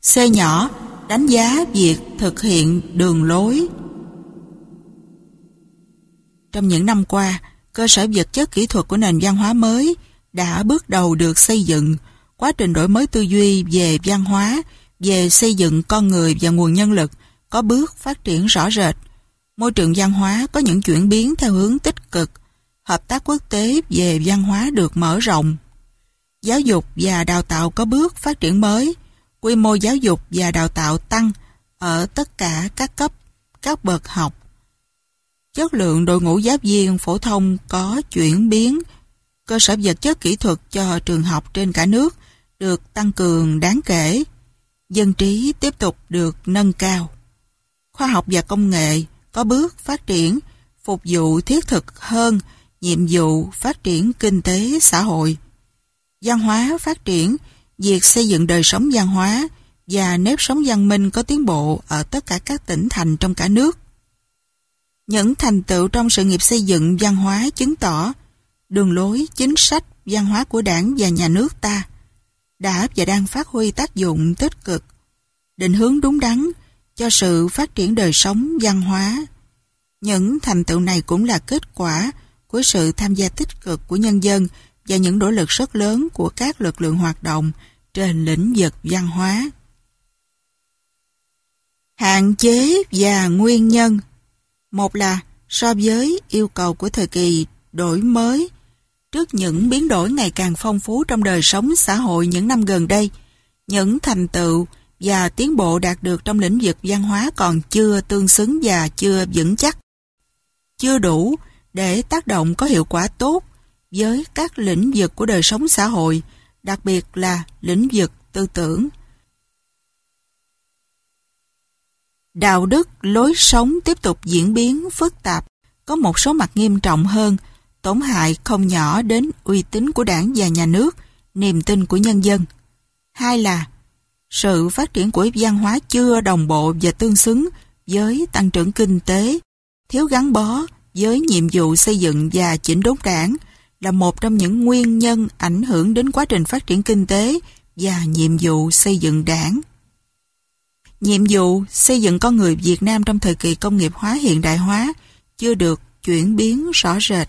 C nhỏ, đánh giá việc thực hiện đường lối. Trong những năm qua, cơ sở vật chất kỹ thuật của nền văn hóa mới đã bước đầu được xây dựng. Quá trình đổi mới tư duy về văn hóa, về xây dựng con người và nguồn nhân lực có bước phát triển rõ rệt. Môi trường văn hóa có những chuyển biến theo hướng tích cực. Hợp tác quốc tế về văn hóa được mở rộng. Giáo dục và đào tạo có bước phát triển mới. Quy mô giáo dục và đào tạo tăng ở tất cả các cấp, các bậc học. Chất lượng đội ngũ giáo viên phổ thông có chuyển biến. Cơ sở vật chất kỹ thuật cho trường học trên cả nước được tăng cường đáng kể. Dân trí tiếp tục được nâng cao. Khoa học và công nghệ có bước phát triển, phục vụ thiết thực hơn nhiệm vụ phát triển kinh tế xã hội. Văn hóa phát triển, việc xây dựng đời sống văn hóa và nếp sống văn minh có tiến bộ ở tất cả các tỉnh thành trong cả nước. Những thành tựu trong sự nghiệp xây dựng văn hóa chứng tỏ đường lối chính sách văn hóa của Đảng và Nhà nước ta đã và đang phát huy tác dụng tích cực, định hướng đúng đắn cho sự phát triển đời sống văn hóa. Những thành tựu này cũng là kết quả của sự tham gia tích cực của nhân dân và những nỗ lực rất lớn của các lực lượng hoạt động trên lĩnh vực văn hóa. Hạn chế và nguyên nhân. Một là so với yêu cầu của thời kỳ đổi mới, trước những biến đổi ngày càng phong phú trong đời sống xã hội những năm gần đây, những thành tựu và tiến bộ đạt được trong lĩnh vực văn hóa còn chưa tương xứng và chưa vững chắc, chưa đủ để tác động có hiệu quả tốt với các lĩnh vực của đời sống xã hội, đặc biệt là lĩnh vực tư tưởng. Đạo đức, lối sống tiếp tục diễn biến phức tạp, có một số mặt nghiêm trọng hơn, tổn hại không nhỏ đến uy tín của Đảng và Nhà nước, niềm tin của nhân dân. Hai là sự phát triển của văn hóa chưa đồng bộ và tương xứng với tăng trưởng kinh tế, thiếu gắn bó với nhiệm vụ xây dựng và chỉnh đốn Đảng là một trong những nguyên nhân ảnh hưởng đến quá trình phát triển kinh tế và nhiệm vụ xây dựng Đảng. Nhiệm vụ xây dựng con người Việt Nam trong thời kỳ công nghiệp hóa hiện đại hóa chưa được chuyển biến rõ rệt.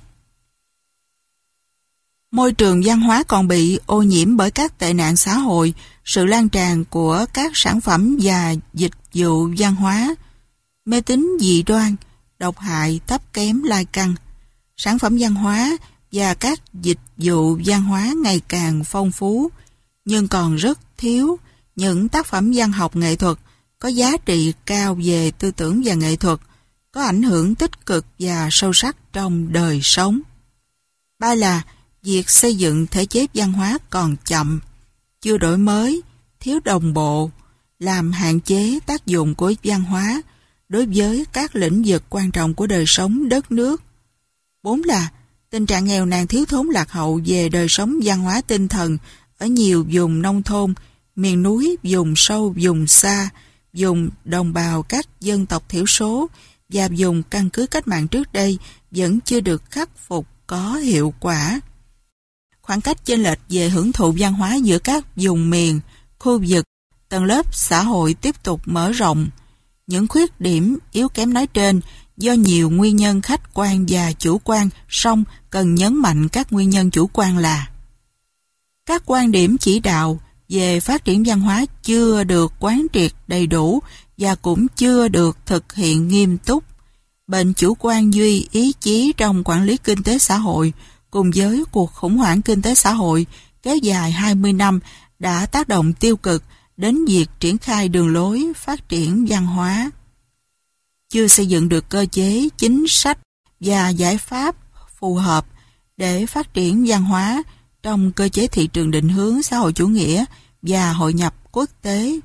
Môi trường văn hóa còn bị ô nhiễm bởi các tệ nạn xã hội, sự lan tràn của các sản phẩm và dịch vụ văn hóa, mê tín dị đoan, độc hại, thấp kém, lai căng. Sản phẩm văn hóa và các dịch vụ văn hóa ngày càng phong phú, nhưng còn rất thiếu những tác phẩm văn học nghệ thuật có giá trị cao về tư tưởng và nghệ thuật, có ảnh hưởng tích cực và sâu sắc trong đời sống. Ba là việc xây dựng thể chế văn hóa còn chậm, chưa đổi mới, thiếu đồng bộ, làm hạn chế tác dụng của văn hóa đối với các lĩnh vực quan trọng của đời sống đất nước. 4 là tình trạng nghèo nàn thiếu thốn lạc hậu về đời sống văn hóa tinh thần ở nhiều vùng nông thôn, miền núi, vùng sâu, vùng xa, vùng đồng bào các dân tộc thiểu số và vùng căn cứ cách mạng trước đây vẫn chưa được khắc phục có hiệu quả. Khoảng cách chênh lệch về hưởng thụ văn hóa giữa các vùng miền, khu vực, tầng lớp xã hội tiếp tục mở rộng. Những khuyết điểm yếu kém nói trên do nhiều nguyên nhân khách quan và chủ quan, song cần nhấn mạnh các nguyên nhân chủ quan là các quan điểm chỉ đạo về phát triển văn hóa chưa được quán triệt đầy đủ và cũng chưa được thực hiện nghiêm túc. Bệnh chủ quan duy ý chí trong quản lý kinh tế xã hội cùng với cuộc khủng hoảng kinh tế xã hội kéo dài 20 năm đã tác động tiêu cực đến việc triển khai đường lối phát triển văn hóa. Chưa xây dựng được cơ chế, chính sách và giải pháp phù hợp để phát triển văn hóa trong cơ chế thị trường định hướng xã hội chủ nghĩa và hội nhập quốc tế.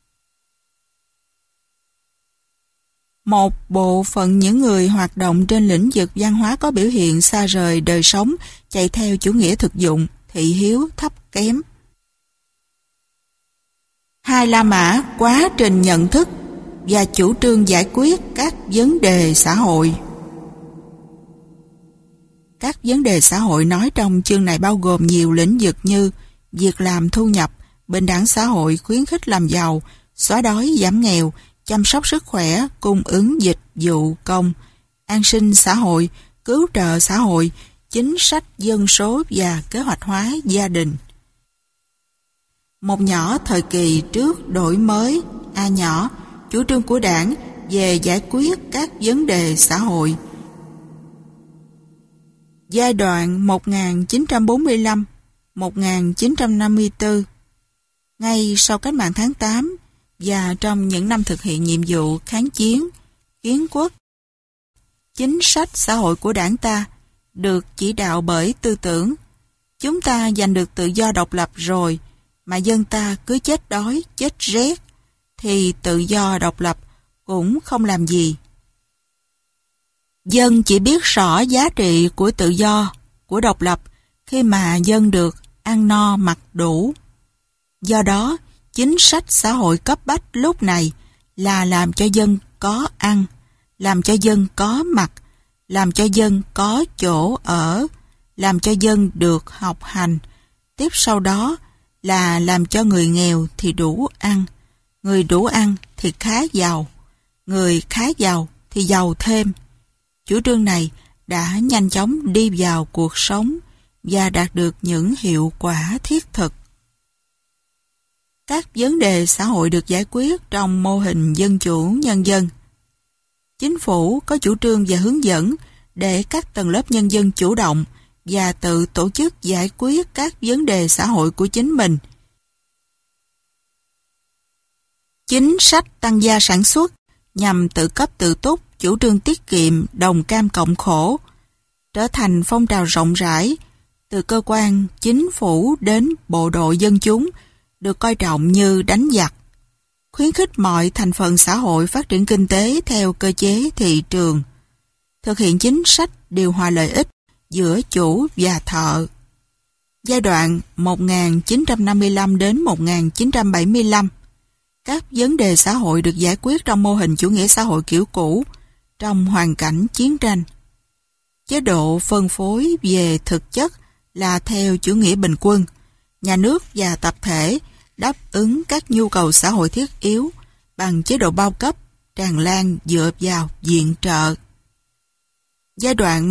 Một bộ phận những người hoạt động trên lĩnh vực văn hóa có biểu hiện xa rời đời sống, chạy theo chủ nghĩa thực dụng, thị hiếu, thấp kém. 2. La mã quá trình nhận thức và chủ trương giải quyết các vấn đề xã hội. Các vấn đề xã hội nói trong chương này bao gồm nhiều lĩnh vực như việc làm, thu nhập, bình đẳng xã hội, khuyến khích làm giàu, xóa đói giảm nghèo, chăm sóc sức khỏe, cung ứng dịch vụ công, an sinh xã hội, cứu trợ xã hội, chính sách dân số và kế hoạch hóa gia đình. Một nhỏ thời kỳ trước đổi mới, A nhỏ, chủ trương của Đảng về giải quyết các vấn đề xã hội. Giai đoạn 1945-1954, ngay sau cách mạng tháng 8 và trong những năm thực hiện nhiệm vụ kháng chiến, kiến quốc, chính sách xã hội của Đảng ta được chỉ đạo bởi tư tưởng chúng ta giành được tự do độc lập rồi mà dân ta cứ chết đói, chết rét thì tự do độc lập cũng không làm gì. Dân chỉ biết rõ giá trị của tự do, của độc lập khi mà dân được ăn no mặc đủ. Do đó, chính sách xã hội cấp bách lúc này là làm cho dân có ăn, làm cho dân có mặc, làm cho dân có chỗ ở, làm cho dân được học hành. Tiếp sau đó là làm cho người nghèo thì đủ ăn, người đủ ăn thì khá giàu, người khá giàu thì giàu thêm. Chủ trương này đã nhanh chóng đi vào cuộc sống và đạt được những hiệu quả thiết thực. Các vấn đề xã hội được giải quyết trong mô hình dân chủ nhân dân. Chính phủ có chủ trương và hướng dẫn để các tầng lớp nhân dân chủ động và tự tổ chức giải quyết các vấn đề xã hội của chính mình. Chính sách tăng gia sản xuất nhằm tự cấp tự túc, chủ trương tiết kiệm, đồng cam cộng khổ, trở thành phong trào rộng rãi, từ cơ quan chính phủ đến bộ đội dân chúng, được coi trọng như đánh giặc. Khuyến khích mọi thành phần xã hội phát triển kinh tế theo cơ chế thị trường, thực hiện chính sách điều hòa lợi ích giữa chủ và thợ. Giai đoạn 1955 đến 1975, các vấn đề xã hội được giải quyết trong mô hình chủ nghĩa xã hội kiểu cũ, trong hoàn cảnh chiến tranh. Chế độ phân phối về thực chất là theo chủ nghĩa bình quân, nhà nước và tập thể đáp ứng các nhu cầu xã hội thiết yếu bằng chế độ bao cấp, tràn lan dựa vào viện trợ. Giai đoạn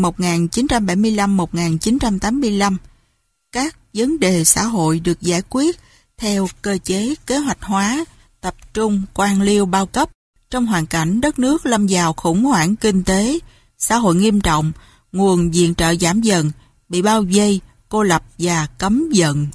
1975-1985, các vấn đề xã hội được giải quyết theo cơ chế kế hoạch hóa, tập trung quan liêu bao cấp trong hoàn cảnh đất nước lâm vào khủng hoảng kinh tế, xã hội nghiêm trọng, nguồn viện trợ giảm dần, bị bao vây, cô lập và cấm vận.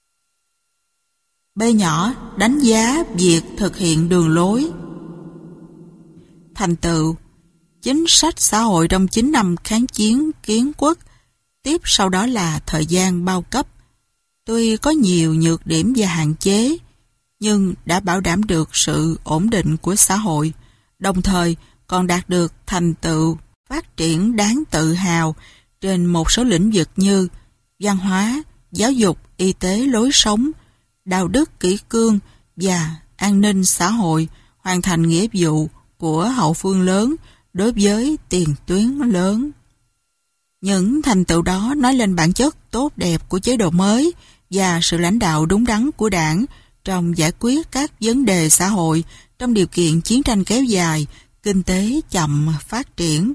B nhỏ đánh giá việc thực hiện đường lối. Thành tựu chính sách xã hội trong 9 năm kháng chiến kiến quốc, tiếp sau đó là thời gian bao cấp. Tuy có nhiều nhược điểm và hạn chế, nhưng đã bảo đảm được sự ổn định của xã hội, đồng thời còn đạt được thành tựu phát triển đáng tự hào trên một số lĩnh vực như văn hóa, giáo dục, y tế, lối sống, đạo đức kỷ cương và an ninh xã hội, hoàn thành nghĩa vụ của hậu phương lớn đối với tiền tuyến lớn. Những thành tựu đó nói lên bản chất tốt đẹp của chế độ mới và sự lãnh đạo đúng đắn của Đảng trong giải quyết các vấn đề xã hội trong điều kiện chiến tranh kéo dài, kinh tế chậm phát triển.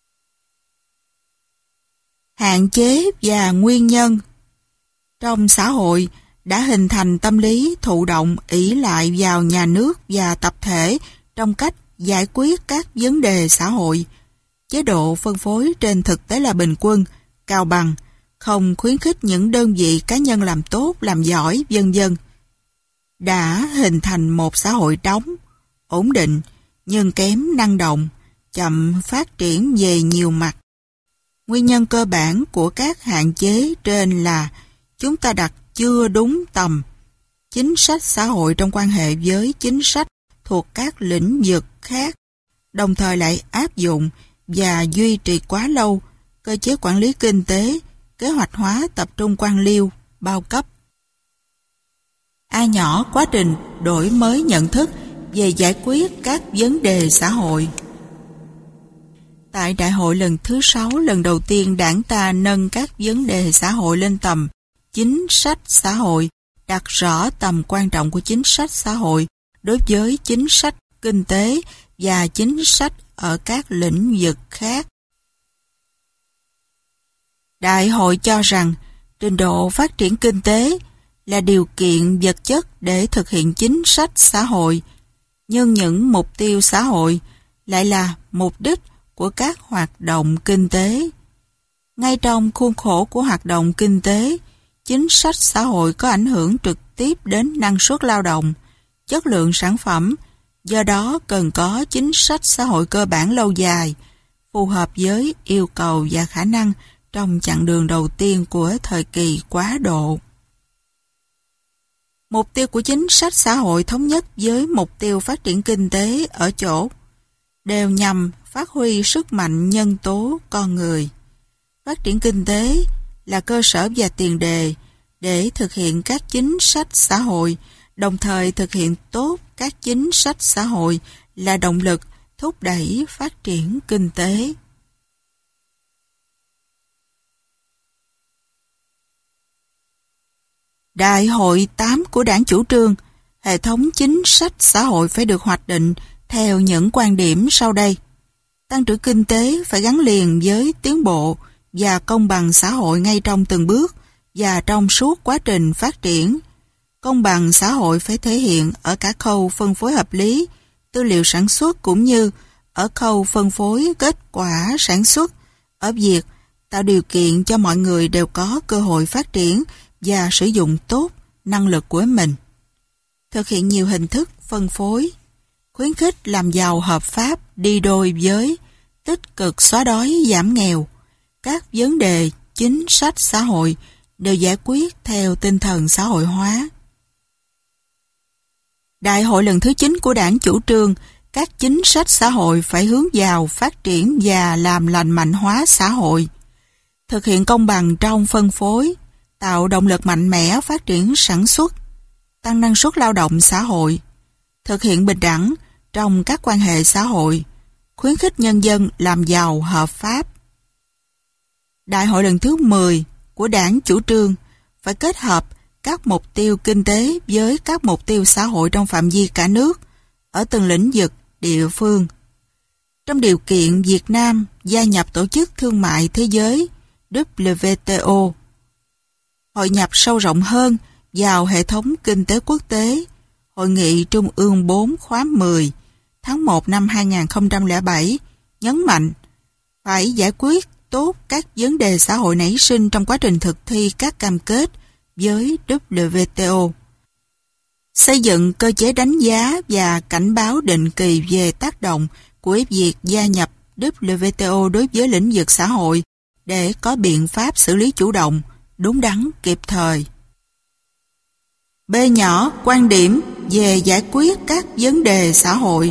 Hạn chế và nguyên nhân. Trong xã hội đã hình thành tâm lý thụ động ỷ lại vào nhà nước và tập thể trong cách giải quyết các vấn đề xã hội. Chế độ phân phối trên thực tế là bình quân, cao bằng, không khuyến khích những đơn vị cá nhân làm tốt, làm giỏi, vân vân. Đã hình thành một xã hội đóng, ổn định, nhưng kém năng động, chậm phát triển về nhiều mặt. Nguyên nhân cơ bản của các hạn chế trên là chúng ta đặt chưa đúng tầm chính sách xã hội trong quan hệ với chính sách thuộc các lĩnh vực khác, đồng thời lại áp dụng và duy trì quá lâu cơ chế quản lý kinh tế, kế hoạch hóa tập trung quan liêu, bao cấp. A nhỏ quá trình đổi mới nhận thức về giải quyết các vấn đề xã hội. Tại đại hội lần thứ 6, lần đầu tiên Đảng ta nâng các vấn đề xã hội lên tầm chính sách xã hội, đặt rõ tầm quan trọng của chính sách xã hội đối với chính sách kinh tế và chính sách ở các lĩnh vực khác. Đại hội cho rằng trình độ phát triển kinh tế là điều kiện vật chất để thực hiện chính sách xã hội, nhưng những mục tiêu xã hội lại là mục đích của các hoạt động kinh tế. Ngay trong khuôn khổ của hoạt động kinh tế, chính sách xã hội có ảnh hưởng trực tiếp đến năng suất lao động, chất lượng sản phẩm, do đó cần có chính sách xã hội cơ bản lâu dài, phù hợp với yêu cầu và khả năng trong chặng đường đầu tiên của thời kỳ quá độ. Mục tiêu của chính sách xã hội thống nhất với mục tiêu phát triển kinh tế ở chỗ đều nhằm phát huy sức mạnh nhân tố con người. Phát triển kinh tế là cơ sở và tiền đề để thực hiện các chính sách xã hội, đồng thời thực hiện tốt các chính sách xã hội là động lực thúc đẩy phát triển kinh tế. Đại hội 8 của Đảng chủ trương, hệ thống chính sách xã hội phải được hoạch định theo những quan điểm sau đây. Tăng trưởng kinh tế phải gắn liền với tiến bộ và công bằng xã hội ngay trong từng bước và trong suốt quá trình phát triển. Công bằng xã hội phải thể hiện ở cả khâu phân phối hợp lý, tư liệu sản xuất cũng như ở khâu phân phối kết quả sản xuất, ở việc tạo điều kiện cho mọi người đều có cơ hội phát triển và sử dụng tốt năng lực của mình. Thực hiện nhiều hình thức phân phối, khuyến khích làm giàu hợp pháp đi đôi với tích cực xóa đói giảm nghèo. Các vấn đề chính sách xã hội đều giải quyết theo tinh thần xã hội hóa. Đại hội lần thứ 9 của Đảng chủ trương các chính sách xã hội phải hướng vào phát triển và làm lành mạnh hóa xã hội, thực hiện công bằng trong phân phối, tạo động lực mạnh mẽ phát triển sản xuất, tăng năng suất lao động xã hội, thực hiện bình đẳng trong các quan hệ xã hội, khuyến khích nhân dân làm giàu hợp pháp. Đại hội lần thứ 10 của Đảng chủ trương phải kết hợp các mục tiêu kinh tế với các mục tiêu xã hội trong phạm vi cả nước, ở từng lĩnh vực, địa phương. Trong điều kiện Việt Nam gia nhập Tổ chức Thương mại Thế giới WTO, hội nhập sâu rộng hơn vào hệ thống kinh tế quốc tế, Hội nghị Trung ương 4 khóa 10 tháng 1 năm 2007 nhấn mạnh phải giải quyết tốt các vấn đề xã hội nảy sinh trong quá trình thực thi các cam kết với WTO. Xây dựng cơ chế đánh giá và cảnh báo định kỳ về tác động của việc gia nhập WTO đối với lĩnh vực xã hội để có biện pháp xử lý chủ động, đúng đắn, kịp thời. B nhỏ quan điểm về giải quyết các vấn đề xã hội.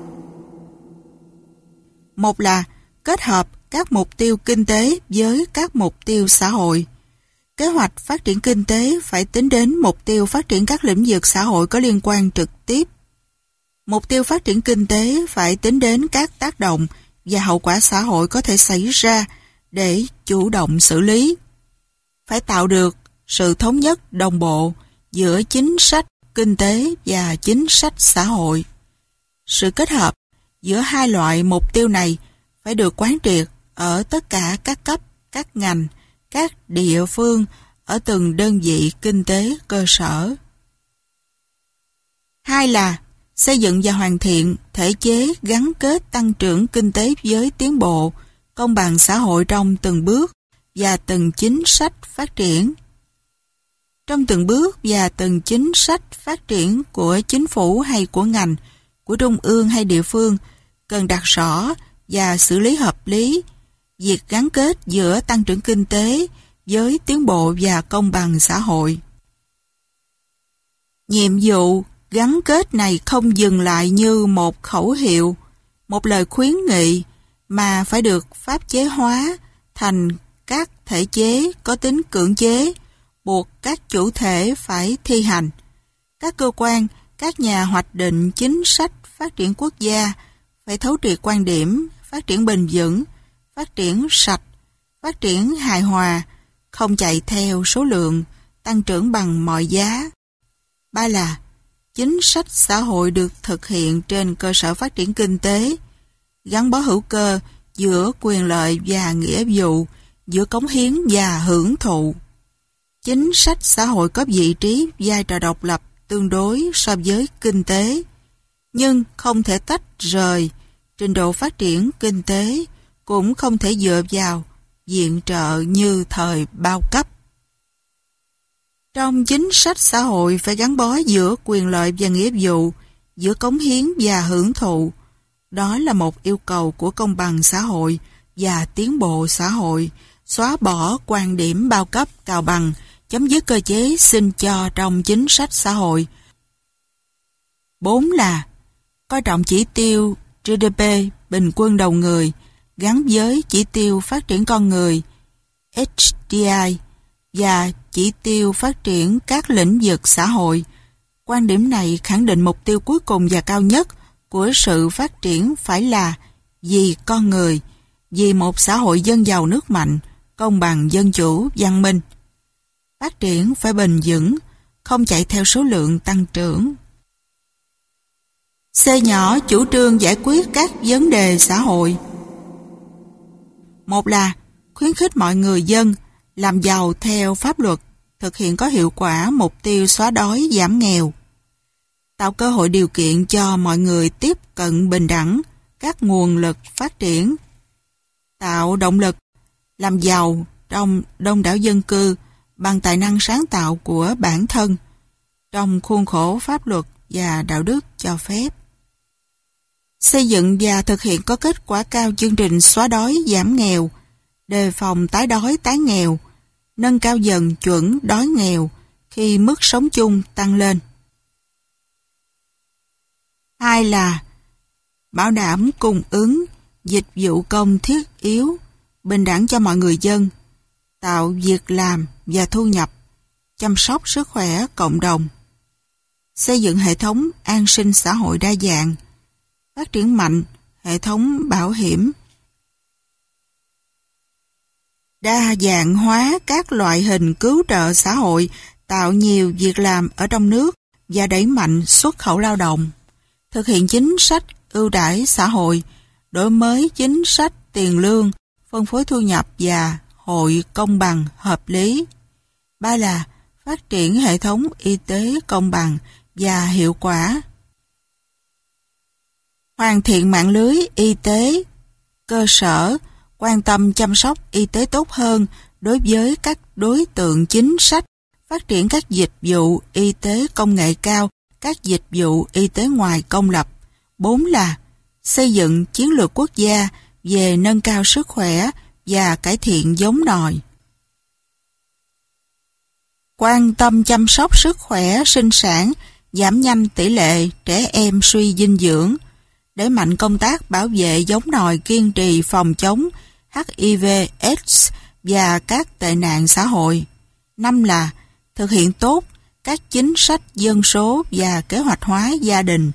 Một là kết hợp các mục tiêu kinh tế với các mục tiêu xã hội. Kế hoạch phát triển kinh tế phải tính đến mục tiêu phát triển các lĩnh vực xã hội có liên quan trực tiếp. Mục tiêu phát triển kinh tế phải tính đến các tác động và hậu quả xã hội có thể xảy ra để chủ động xử lý. Phải tạo được sự thống nhất đồng bộ giữa chính sách kinh tế và chính sách xã hội. Sự kết hợp giữa hai loại mục tiêu này phải được quán triệt ở tất cả các cấp, các ngành, các địa phương ở từng đơn vị kinh tế cơ sở. Hai là xây dựng và hoàn thiện thể chế gắn kết tăng trưởng kinh tế với tiến bộ, công bằng xã hội trong từng bước và từng chính sách phát triển. Trong từng bước và từng chính sách phát triển của chính phủ hay của ngành, của trung ương hay địa phương, cần đặt rõ và xử lý hợp lý việc gắn kết giữa tăng trưởng kinh tế với tiến bộ và công bằng xã hội. Nhiệm vụ gắn kết này không dừng lại như một khẩu hiệu, một lời khuyến nghị, mà phải được pháp chế hóa thành các thể chế có tính cưỡng chế, buộc các chủ thể phải thi hành. Các cơ quan, các nhà hoạch định chính sách phát triển quốc gia phải thấu triệt quan điểm phát triển bền vững, phát triển sạch, phát triển hài hòa, không chạy theo số lượng, tăng trưởng bằng mọi giá. Ba là Chính sách xã hội được thực hiện trên cơ sở phát triển kinh tế, gắn bó hữu cơ giữa quyền lợi và nghĩa vụ, giữa cống hiến và hưởng thụ. Chính sách xã hội có vị trí, vai trò độc lập tương đối so với kinh tế, nhưng không thể tách rời. Trình độ phát triển kinh tế cũng không thể dựa vào viện trợ như thời bao cấp. Trong chính sách xã hội phải gắn bó giữa quyền lợi và nghĩa vụ, giữa cống hiến và hưởng thụ. Đó là một yêu cầu của công bằng xã hội và tiến bộ xã hội, xóa bỏ quan điểm bao cấp cào bằng, chấm dứt cơ chế xin cho trong chính sách xã hội. 4 là coi trọng chỉ tiêu GDP bình quân đầu người gắn với chỉ tiêu phát triển con người HDI và chỉ tiêu phát triển các lĩnh vực xã hội. Quan điểm này khẳng định mục tiêu cuối cùng và cao nhất của sự phát triển phải là vì con người, vì một xã hội dân giàu nước mạnh, công bằng, dân chủ, văn minh. Phát triển phải bền vững, không chạy theo số lượng tăng trưởng. C nhỏ chủ trương giải quyết các vấn đề xã hội. Một là khuyến khích mọi người dân làm giàu theo pháp luật, thực hiện có hiệu quả mục tiêu xóa đói giảm nghèo. Tạo cơ hội điều kiện cho mọi người tiếp cận bình đẳng các nguồn lực phát triển. Tạo động lực làm giàu trong đông đảo dân cư bằng tài năng sáng tạo của bản thân trong khuôn khổ pháp luật và đạo đức cho phép. Xây dựng và thực hiện có kết quả cao chương trình xóa đói giảm nghèo, đề phòng tái đói tái nghèo, nâng cao dần chuẩn đói nghèo khi mức sống chung tăng lên. 2 là bảo đảm cung ứng dịch vụ công thiết yếu, bình đẳng cho mọi người dân, tạo việc làm và thu nhập, chăm sóc sức khỏe cộng đồng. Xây dựng hệ thống an sinh xã hội đa dạng, phát triển mạnh hệ thống bảo hiểm, đa dạng hóa các loại hình cứu trợ xã hội, tạo nhiều việc làm ở trong nước và đẩy mạnh xuất khẩu lao động. Thực hiện chính sách ưu đãi xã hội, đổi mới chính sách tiền lương, phân phối thu nhập và hội công bằng hợp lý. 3 là phát triển hệ thống y tế công bằng và hiệu quả. Hoàn thiện mạng lưới y tế cơ sở, quan tâm chăm sóc y tế tốt hơn đối với các đối tượng chính sách, phát triển các dịch vụ y tế công nghệ cao, các dịch vụ y tế ngoài công lập. 4 là xây dựng chiến lược quốc gia về nâng cao sức khỏe và cải thiện giống nòi. Quan tâm chăm sóc sức khỏe sinh sản, giảm nhanh tỷ lệ trẻ em suy dinh dưỡng, đẩy mạnh công tác bảo vệ giống nòi, kiên trì phòng chống HIV/AIDS và các tệ nạn xã hội. 5 là thực hiện tốt các chính sách dân số và kế hoạch hóa gia đình,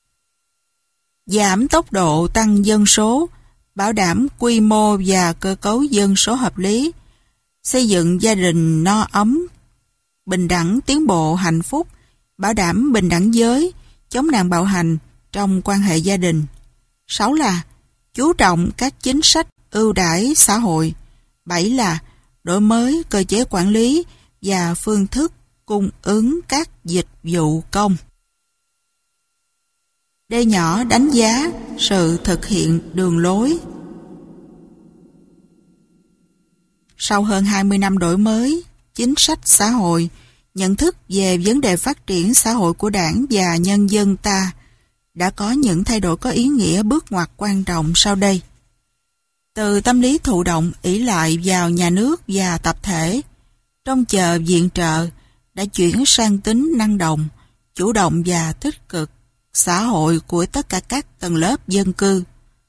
giảm tốc độ tăng dân số, bảo đảm quy mô và cơ cấu dân số hợp lý, xây dựng gia đình no ấm, bình đẳng, tiến bộ, hạnh phúc, bảo đảm bình đẳng giới, chống nạn bạo hành trong quan hệ gia đình. 6 là chú trọng các chính sách ưu đãi xã hội. 7 là đổi mới cơ chế quản lý và phương thức cung ứng các dịch vụ công. D nhỏ đánh giá sự thực hiện đường lối. Sau hơn 20 năm đổi mới chính sách xã hội, nhận thức về vấn đề phát triển xã hội của Đảng và nhân dân ta đã có những thay đổi có ý nghĩa bước ngoặt quan trọng sau đây. Từ tâm lý thụ động ỷ lại vào nhà nước và tập thể, trông chờ viện trợ, đã chuyển sang tính năng động, chủ động và tích cực xã hội của tất cả các tầng lớp dân cư.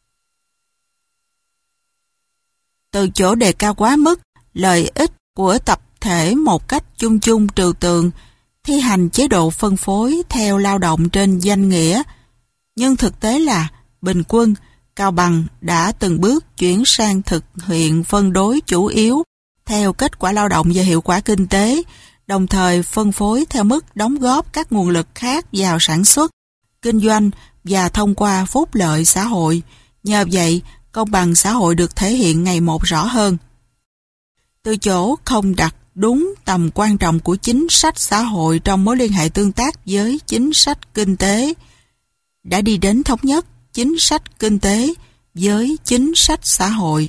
Từ chỗ đề cao quá mức lợi ích của tập thể một cách chung chung trừu tượng, thi hành chế độ phân phối theo lao động trên danh nghĩa, nhưng thực tế là bình quân, cao bằng đã từng bước chuyển sang thực hiện phân đối chủ yếu theo kết quả lao động và hiệu quả kinh tế, đồng thời phân phối theo mức đóng góp các nguồn lực khác vào sản xuất, kinh doanh và thông qua phúc lợi xã hội. Nhờ vậy, công bằng xã hội được thể hiện ngày một rõ hơn. Từ chỗ không đặt đúng tầm quan trọng của chính sách xã hội trong mối liên hệ tương tác với chính sách kinh tế, đã đi đến thống nhất chính sách kinh tế với chính sách xã hội.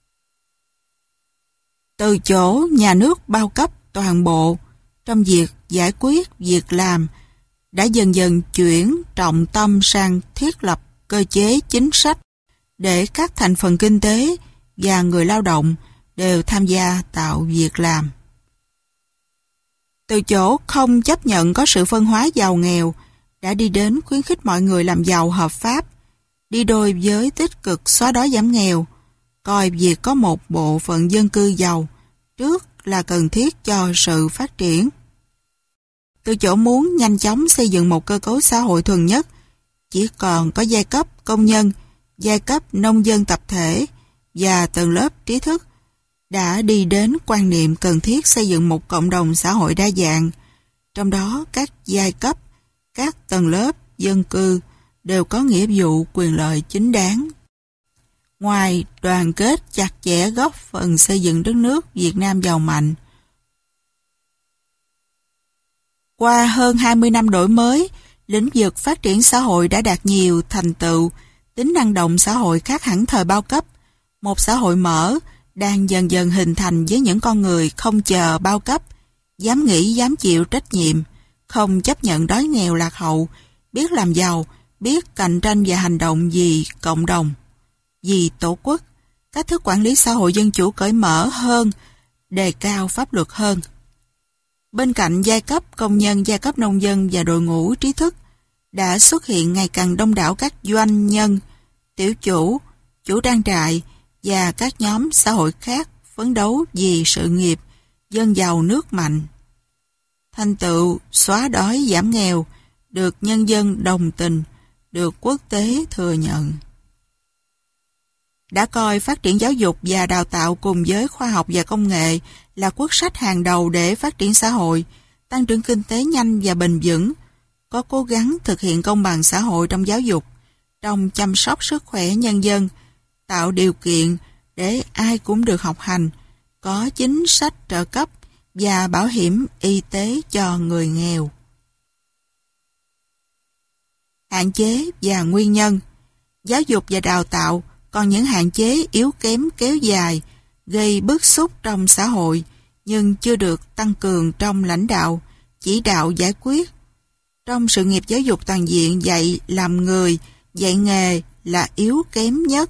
Từ chỗ nhà nước bao cấp toàn bộ trong việc giải quyết việc làm, đã dần dần chuyển trọng tâm sang thiết lập cơ chế chính sách để các thành phần kinh tế và người lao động đều tham gia tạo việc làm. Từ chỗ không chấp nhận có sự phân hóa giàu nghèo, đã đi đến khuyến khích mọi người làm giàu hợp pháp, đi đôi với tích cực xóa đói giảm nghèo, coi việc có một bộ phận dân cư giàu trước là cần thiết cho sự phát triển. Từ chỗ muốn nhanh chóng xây dựng một cơ cấu xã hội thuần nhất, chỉ còn có giai cấp công nhân, giai cấp nông dân tập thể và tầng lớp trí thức, đã đi đến quan niệm cần thiết xây dựng một cộng đồng xã hội đa dạng, trong đó các giai cấp, các tầng lớp dân cư đều có nghĩa vụ quyền lợi chính đáng. Ngoài đoàn kết chặt chẽ góp phần xây dựng đất nước Việt Nam giàu mạnh, qua hơn 20 năm đổi mới, lĩnh vực phát triển xã hội đã đạt nhiều thành tựu, tính năng động xã hội khác hẳn thời bao cấp. Một xã hội mở đang dần dần hình thành với những con người không chờ bao cấp, dám nghĩ dám chịu trách nhiệm, không chấp nhận đói nghèo lạc hậu, biết làm giàu, biết cạnh tranh và hành động vì cộng đồng, vì tổ quốc. Cách thức quản lý xã hội dân chủ cởi mở hơn, đề cao pháp luật hơn. Bên cạnh giai cấp công nhân, giai cấp nông dân và đội ngũ trí thức, đã xuất hiện ngày càng đông đảo các doanh nhân, tiểu chủ, chủ trang trại và các nhóm xã hội khác phấn đấu vì sự nghiệp dân giàu nước mạnh. Thành tựu xóa đói giảm nghèo được nhân dân đồng tình, được quốc tế thừa nhận. Đã coi phát triển giáo dục và đào tạo cùng với khoa học và công nghệ là quốc sách hàng đầu để phát triển xã hội, tăng trưởng kinh tế nhanh và bền vững, có cố gắng thực hiện công bằng xã hội trong giáo dục, trong chăm sóc sức khỏe nhân dân, tạo điều kiện để ai cũng được học hành, có chính sách trợ cấp và bảo hiểm y tế cho người nghèo. Hạn chế và nguyên nhân. Giáo dục và đào tạo còn những hạn chế yếu kém kéo dài, gây bức xúc trong xã hội, nhưng chưa được tăng cường trong lãnh đạo, chỉ đạo giải quyết. Trong sự nghiệp giáo dục toàn diện, dạy làm người, dạy nghề là yếu kém nhất.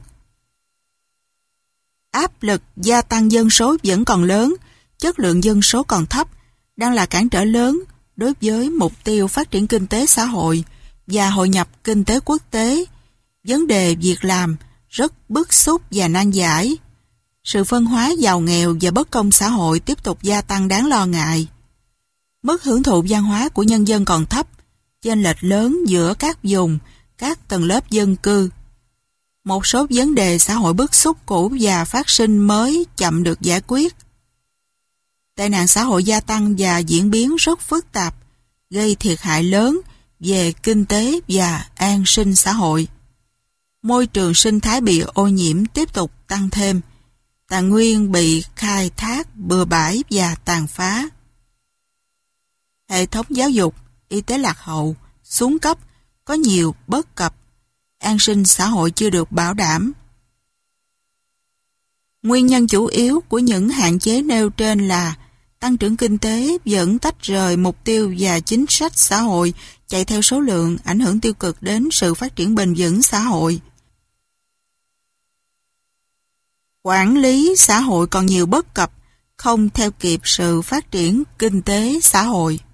Áp lực gia tăng dân số vẫn còn lớn, chất lượng dân số còn thấp, đang là cản trở lớn đối với mục tiêu phát triển kinh tế xã hội và hội nhập kinh tế quốc tế. Vấn đề việc làm rất bức xúc và nan giải. Sự phân hóa giàu nghèo và bất công xã hội tiếp tục gia tăng đáng lo ngại. Mức hưởng thụ văn hóa của nhân dân còn thấp, chênh lệch lớn giữa các vùng, các tầng lớp dân cư. Một số vấn đề xã hội bức xúc cũ và phát sinh mới chậm được giải quyết. Tệ nạn xã hội gia tăng và diễn biến rất phức tạp, gây thiệt hại lớn về kinh tế và an sinh xã hội. Môi trường sinh thái bị ô nhiễm tiếp tục tăng thêm, tài nguyên bị khai thác bừa bãi và tàn phá. Hệ thống giáo dục, y tế lạc hậu, xuống cấp, có nhiều bất cập, an sinh xã hội chưa được bảo đảm. Nguyên nhân chủ yếu của những hạn chế nêu trên là tăng trưởng kinh tế vẫn tách rời mục tiêu và chính sách xã hội chạy theo số lượng, ảnh hưởng tiêu cực đến sự phát triển bền vững xã hội. Quản lý xã hội còn nhiều bất cập, không theo kịp sự phát triển kinh tế xã hội.